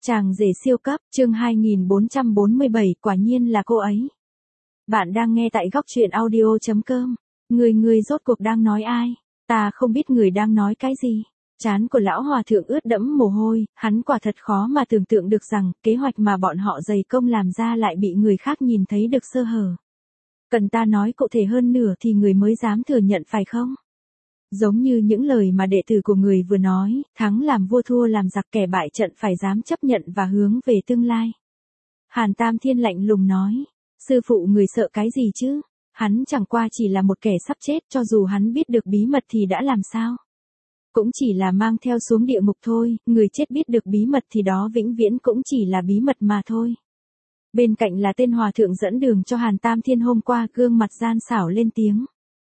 Chàng rể siêu cấp, chương 2447, quả nhiên là cô ấy. Bạn đang nghe tại góc truyện audio.com. Người rốt cuộc đang nói ai? Ta không biết người đang nói cái gì. Trán của lão hòa thượng ướt đẫm mồ hôi, hắn quả thật khó mà tưởng tượng được rằng, kế hoạch mà bọn họ dày công làm ra lại bị người khác nhìn thấy được sơ hở. Cần ta nói cụ thể hơn nửa thì người mới dám thừa nhận phải không? Giống như những lời mà đệ tử của người vừa nói, thắng làm vua thua làm giặc, kẻ bại trận phải dám chấp nhận và hướng về tương lai. Hàn Tam Thiên lạnh lùng nói, sư phụ người sợ cái gì chứ? Hắn chẳng qua chỉ là một kẻ sắp chết, cho dù hắn biết được bí mật thì đã làm sao? Cũng chỉ là mang theo xuống địa ngục thôi, người chết biết được bí mật thì đó vĩnh viễn cũng chỉ là bí mật mà thôi. Bên cạnh là tên hòa thượng dẫn đường cho Hàn Tam Thiên hôm qua, gương mặt gian xảo lên tiếng.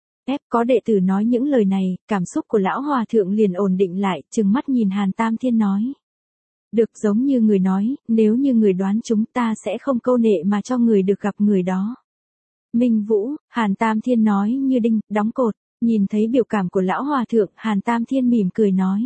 Có đệ tử nói những lời này, cảm xúc của lão hòa thượng liền ổn định lại, trừng mắt nhìn Hàn Tam Thiên nói. Được, giống như người nói, nếu như người đoán chúng ta sẽ không câu nệ mà cho người được gặp người đó. Minh Vũ, Hàn Tam Thiên nói như đinh, đóng cột, nhìn thấy biểu cảm của lão hòa thượng, Hàn Tam Thiên mỉm cười nói.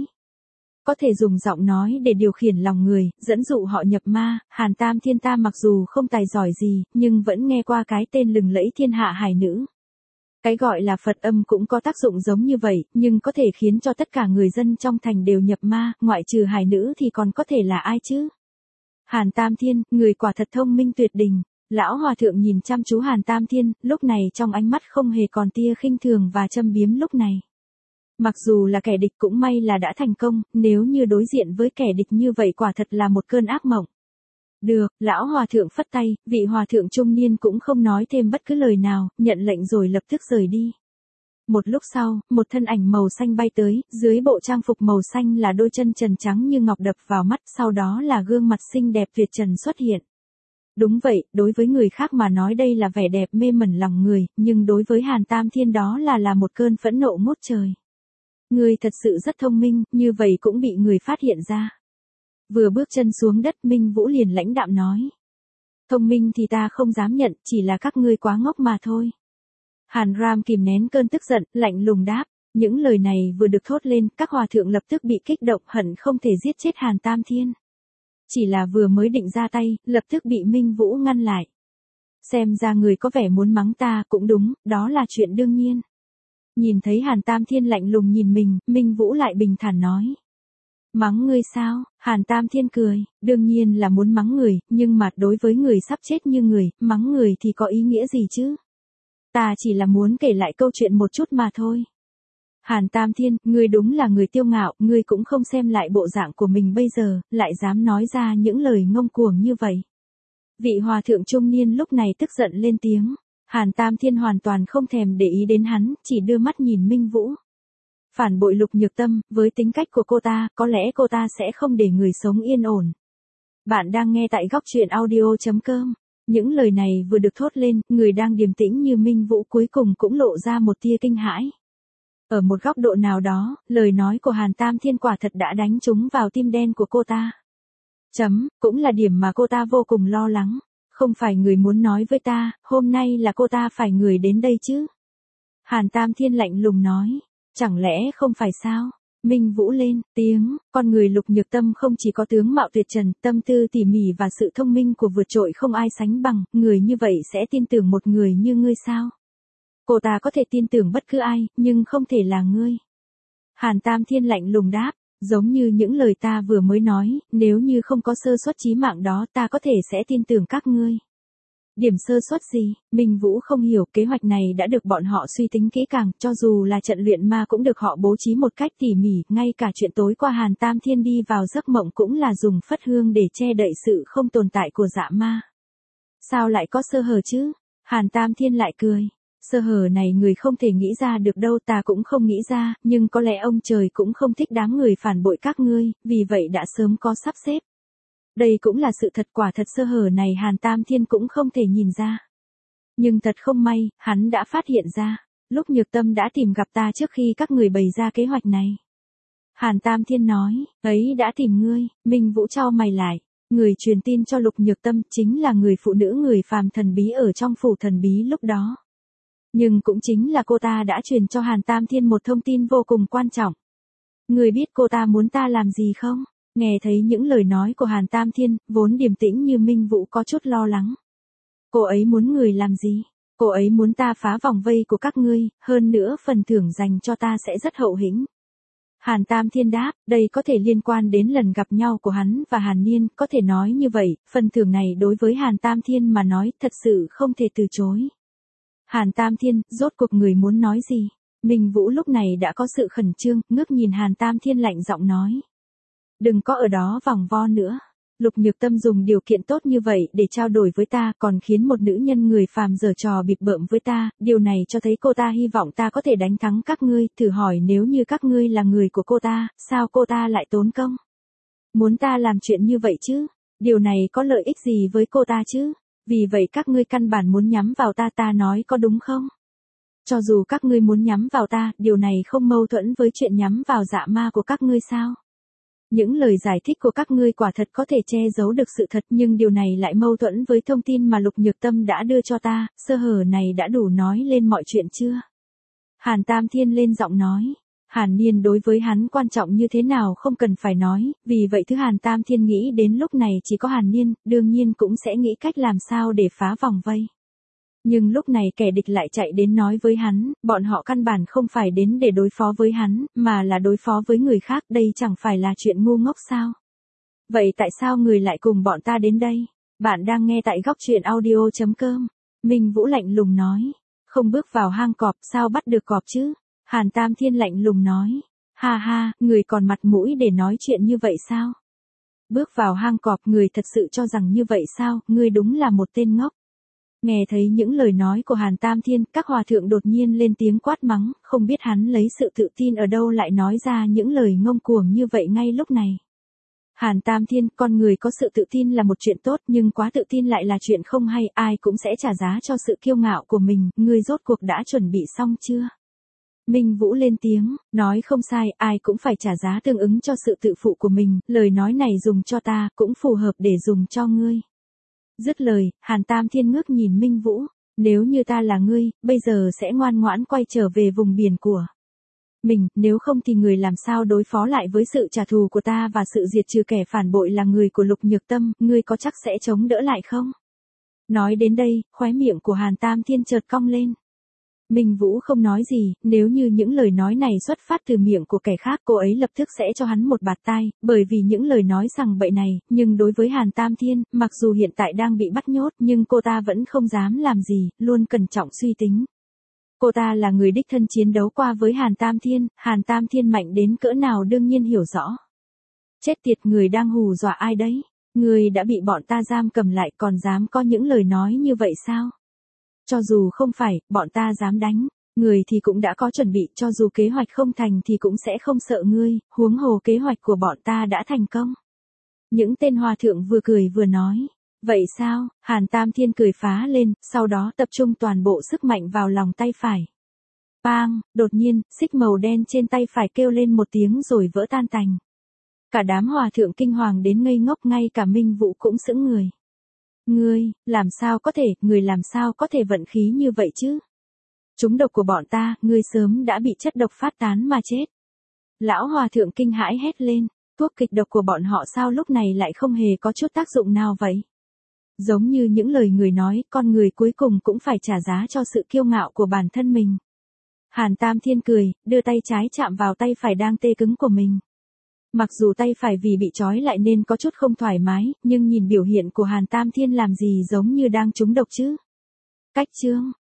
Có thể dùng giọng nói để điều khiển lòng người, dẫn dụ họ nhập ma, Hàn Tam Thiên ta mặc dù không tài giỏi gì, nhưng vẫn nghe qua cái tên lừng lẫy thiên hạ hài nữ. Cái gọi là Phật âm cũng có tác dụng giống như vậy, nhưng có thể khiến cho tất cả người dân trong thành đều nhập ma, ngoại trừ hài nữ thì còn có thể là ai chứ? Hàn Tam Thiên, người quả thật thông minh tuyệt đỉnh. Lão hòa thượng nhìn chăm chú Hàn Tam Thiên, lúc này trong ánh mắt không hề còn tia khinh thường và châm biếm lúc này. Mặc dù là kẻ địch cũng may là đã thành công, nếu như đối diện với kẻ địch như vậy quả thật là một cơn ác mộng. Được, lão hòa thượng phất tay, vị hòa thượng trung niên cũng không nói thêm bất cứ lời nào, nhận lệnh rồi lập tức rời đi. Một lúc sau, một thân ảnh màu xanh bay tới, dưới bộ trang phục màu xanh là đôi chân trần trắng như ngọc đập vào mắt, sau đó là gương mặt xinh đẹp tuyệt trần xuất hiện. Đúng vậy, đối với người khác mà nói đây là vẻ đẹp mê mẩn lòng người, nhưng đối với Hàn Tam Thiên đó là một cơn phẫn nộ ngút trời. Người thật sự rất thông minh, như vậy cũng bị người phát hiện ra. Vừa bước chân xuống đất, Minh Vũ liền lãnh đạm nói. Thông minh thì ta không dám nhận, chỉ là các ngươi quá ngốc mà thôi. Hàn Ram kìm nén cơn tức giận, lạnh lùng đáp. Những lời này vừa được thốt lên, các hòa thượng lập tức bị kích động, hận không thể giết chết Hàn Tam Thiên. Chỉ là vừa mới định ra tay, lập tức bị Minh Vũ ngăn lại. Xem ra người có vẻ muốn mắng ta, cũng đúng, đó là chuyện đương nhiên. Nhìn thấy Hàn Tam Thiên lạnh lùng nhìn mình, Minh Vũ lại bình thản nói. Mắng ngươi sao? Hàn Tam Thiên cười, đương nhiên là muốn mắng người, nhưng mà đối với người sắp chết như người, mắng người thì có ý nghĩa gì chứ? Ta chỉ là muốn kể lại câu chuyện một chút mà thôi. Hàn Tam Thiên, ngươi đúng là người tiêu ngạo, ngươi cũng không xem lại bộ dạng của mình bây giờ, lại dám nói ra những lời ngông cuồng như vậy. Vị hòa thượng trung niên lúc này tức giận lên tiếng. Hàn Tam Thiên hoàn toàn không thèm để ý đến hắn, chỉ đưa mắt nhìn Minh Vũ. Phản bội Lục Nhược Tâm, với tính cách của cô ta, có lẽ cô ta sẽ không để người sống yên ổn. Bạn đang nghe tại góc truyện audio.com. Những lời này vừa được thốt lên, người đang điềm tĩnh như Minh Vũ cuối cùng cũng lộ ra một tia kinh hãi. Ở một góc độ nào đó, lời nói của Hàn Tam Thiên quả thật đã đánh trúng vào tim đen của cô ta. Cũng là điểm mà cô ta vô cùng lo lắng. Không phải người muốn nói với ta, hôm nay là cô ta phải người đến đây chứ. Hàn Tam Thiên lạnh lùng nói. Chẳng lẽ không phải sao? Minh Vũ lên tiếng, con người Lục Nhược Tâm không chỉ có tướng mạo tuyệt trần, tâm tư tỉ mỉ và sự thông minh của vượt trội không ai sánh bằng, người như vậy sẽ tin tưởng một người như ngươi sao? Cô ta có thể tin tưởng bất cứ ai, nhưng không thể là ngươi. Hàn Tam Thiên lạnh lùng đáp, giống như những lời ta vừa mới nói, nếu như không có sơ suất chí mạng đó ta có thể sẽ tin tưởng các ngươi. Điểm sơ suất gì? Minh Vũ không hiểu, kế hoạch này đã được bọn họ suy tính kỹ càng, cho dù là trận luyện ma cũng được họ bố trí một cách tỉ mỉ, ngay cả chuyện tối qua Hàn Tam Thiên đi vào giấc mộng cũng là dùng phất hương để che đậy sự không tồn tại của dạ ma. Sao lại có sơ hở chứ? Hàn Tam Thiên lại cười. Sơ hở này người không thể nghĩ ra được đâu, ta cũng không nghĩ ra, nhưng có lẽ ông trời cũng không thích đám người phản bội các ngươi, vì vậy đã sớm có sắp xếp. Đây cũng là sự thật, quả thật sơ hở này Hàn Tam Thiên cũng không thể nhìn ra. Nhưng thật không may, hắn đã phát hiện ra. Lúc Nhược Tâm đã tìm gặp ta trước khi các người bày ra kế hoạch này. Hàn Tam Thiên nói, ấy đã tìm ngươi. Minh Vũ chau mày lại. Người truyền tin cho Lục Nhược Tâm chính là người phụ nữ người phàm thần bí ở trong phủ thần bí lúc đó. Nhưng cũng chính là cô ta đã truyền cho Hàn Tam Thiên một thông tin vô cùng quan trọng. Người biết cô ta muốn ta làm gì không? Nghe thấy những lời nói của Hàn Tam Thiên, vốn điềm tĩnh như Minh Vũ có chút lo lắng. Cô ấy muốn người làm gì? Cô ấy muốn ta phá vòng vây của các ngươi, hơn nữa phần thưởng dành cho ta sẽ rất hậu hĩnh. Hàn Tam Thiên đáp, đây có thể liên quan đến lần gặp nhau của hắn và Hàn Niên, có thể nói như vậy, phần thưởng này đối với Hàn Tam Thiên mà nói thật sự không thể từ chối. Hàn Tam Thiên, rốt cuộc người muốn nói gì? Minh Vũ lúc này đã có sự khẩn trương, ngước nhìn Hàn Tam Thiên lạnh giọng nói. Đừng có ở đó vòng vo nữa. Lục Nhược Tâm dùng điều kiện tốt như vậy để trao đổi với ta, còn khiến một nữ nhân người phàm giở trò bịp bợm với ta, điều này cho thấy cô ta hy vọng ta có thể đánh thắng các ngươi, thử hỏi nếu như các ngươi là người của cô ta, sao cô ta lại tốn công? Muốn ta làm chuyện như vậy chứ? Điều này có lợi ích gì với cô ta chứ? Vì vậy các ngươi căn bản muốn nhắm vào ta, ta nói có đúng không? Cho dù các ngươi muốn nhắm vào ta, điều này không mâu thuẫn với chuyện nhắm vào dạ ma của các ngươi sao? Những lời giải thích của các ngươi quả thật có thể che giấu được sự thật, nhưng điều này lại mâu thuẫn với thông tin mà Lục Nhược Tâm đã đưa cho ta, sơ hở này đã đủ nói lên mọi chuyện chưa? Hàn Tam Thiên lên giọng nói. Hàn Niên đối với hắn quan trọng như thế nào không cần phải nói, vì vậy thứ Hàn Tam Thiên nghĩ đến lúc này chỉ có Hàn Niên, đương nhiên cũng sẽ nghĩ cách làm sao để phá vòng vây. Nhưng lúc này kẻ địch lại chạy đến nói với hắn, bọn họ căn bản không phải đến để đối phó với hắn, mà là đối phó với người khác, đây chẳng phải là chuyện ngu ngốc sao? Vậy tại sao người lại cùng bọn ta đến đây? Bạn đang nghe tại góc truyện audio.com. Minh Vũ lạnh lùng nói. Không bước vào hang cọp sao bắt được cọp chứ? Hàn Tam Thiên lạnh lùng nói. Ha ha, người còn mặt mũi để nói chuyện như vậy sao? Bước vào hang cọp người thật sự cho rằng như vậy sao? Ngươi đúng là một tên ngốc. Nghe thấy những lời nói của Hàn Tam Thiên, các hòa thượng đột nhiên lên tiếng quát mắng, không biết hắn lấy sự tự tin ở đâu lại nói ra những lời ngông cuồng như vậy ngay lúc này. Hàn Tam Thiên, con người có sự tự tin là một chuyện tốt, nhưng quá tự tin lại là chuyện không hay, ai cũng sẽ trả giá cho sự kiêu ngạo của mình, ngươi rốt cuộc đã chuẩn bị xong chưa? Minh Vũ lên tiếng, nói không sai, ai cũng phải trả giá tương ứng cho sự tự phụ của mình, lời nói này dùng cho ta, cũng phù hợp để dùng cho ngươi. Dứt lời, Hàn Tam Thiên ngước nhìn Minh Vũ, nếu như ta là ngươi, bây giờ sẽ ngoan ngoãn quay trở về vùng biển của mình, nếu không thì người làm sao đối phó lại với sự trả thù của ta và sự diệt trừ kẻ phản bội là người của Lục Nhược Tâm, ngươi có chắc sẽ chống đỡ lại không? Nói đến đây, khóe miệng của Hàn Tam Thiên chợt cong lên. Minh Vũ không nói gì, nếu như những lời nói này xuất phát từ miệng của kẻ khác cô ấy lập tức sẽ cho hắn một bạt tai, bởi vì những lời nói sằng bậy này, nhưng đối với Hàn Tam Thiên, mặc dù hiện tại đang bị bắt nhốt nhưng cô ta vẫn không dám làm gì, luôn cẩn trọng suy tính. Cô ta là người đích thân chiến đấu qua với Hàn Tam Thiên mạnh đến cỡ nào đương nhiên hiểu rõ. Chết tiệt, người đang hù dọa ai đấy? Người đã bị bọn ta giam cầm lại còn dám có những lời nói như vậy sao? Cho dù không phải, bọn ta dám đánh, người thì cũng đã có chuẩn bị, cho dù kế hoạch không thành thì cũng sẽ không sợ ngươi, huống hồ kế hoạch của bọn ta đã thành công. Những tên hòa thượng vừa cười vừa nói, vậy sao? Hàn Tam Thiên cười phá lên, sau đó tập trung toàn bộ sức mạnh vào lòng tay phải. Bang, đột nhiên, xích màu đen trên tay phải kêu lên một tiếng rồi vỡ tan tành. Cả đám hòa thượng kinh hoàng đến ngây ngốc, ngay cả Minh Vũ cũng sững người. Ngươi, làm sao có thể, người làm sao có thể vận khí như vậy chứ? Trúng độc của bọn ta, ngươi sớm đã bị chất độc phát tán mà chết. Lão hòa thượng kinh hãi hét lên, thuốc kịch độc của bọn họ sao lúc này lại không hề có chút tác dụng nào vậy? Giống như những lời người nói, con người cuối cùng cũng phải trả giá cho sự kiêu ngạo của bản thân mình. Hàn Tam Thiên cười, đưa tay trái chạm vào tay phải đang tê cứng của mình. Mặc dù tay phải vì bị trói lại nên có chút không thoải mái, nhưng nhìn biểu hiện của Hàn Tam Thiên làm gì giống như đang trúng độc chứ. Cách chương,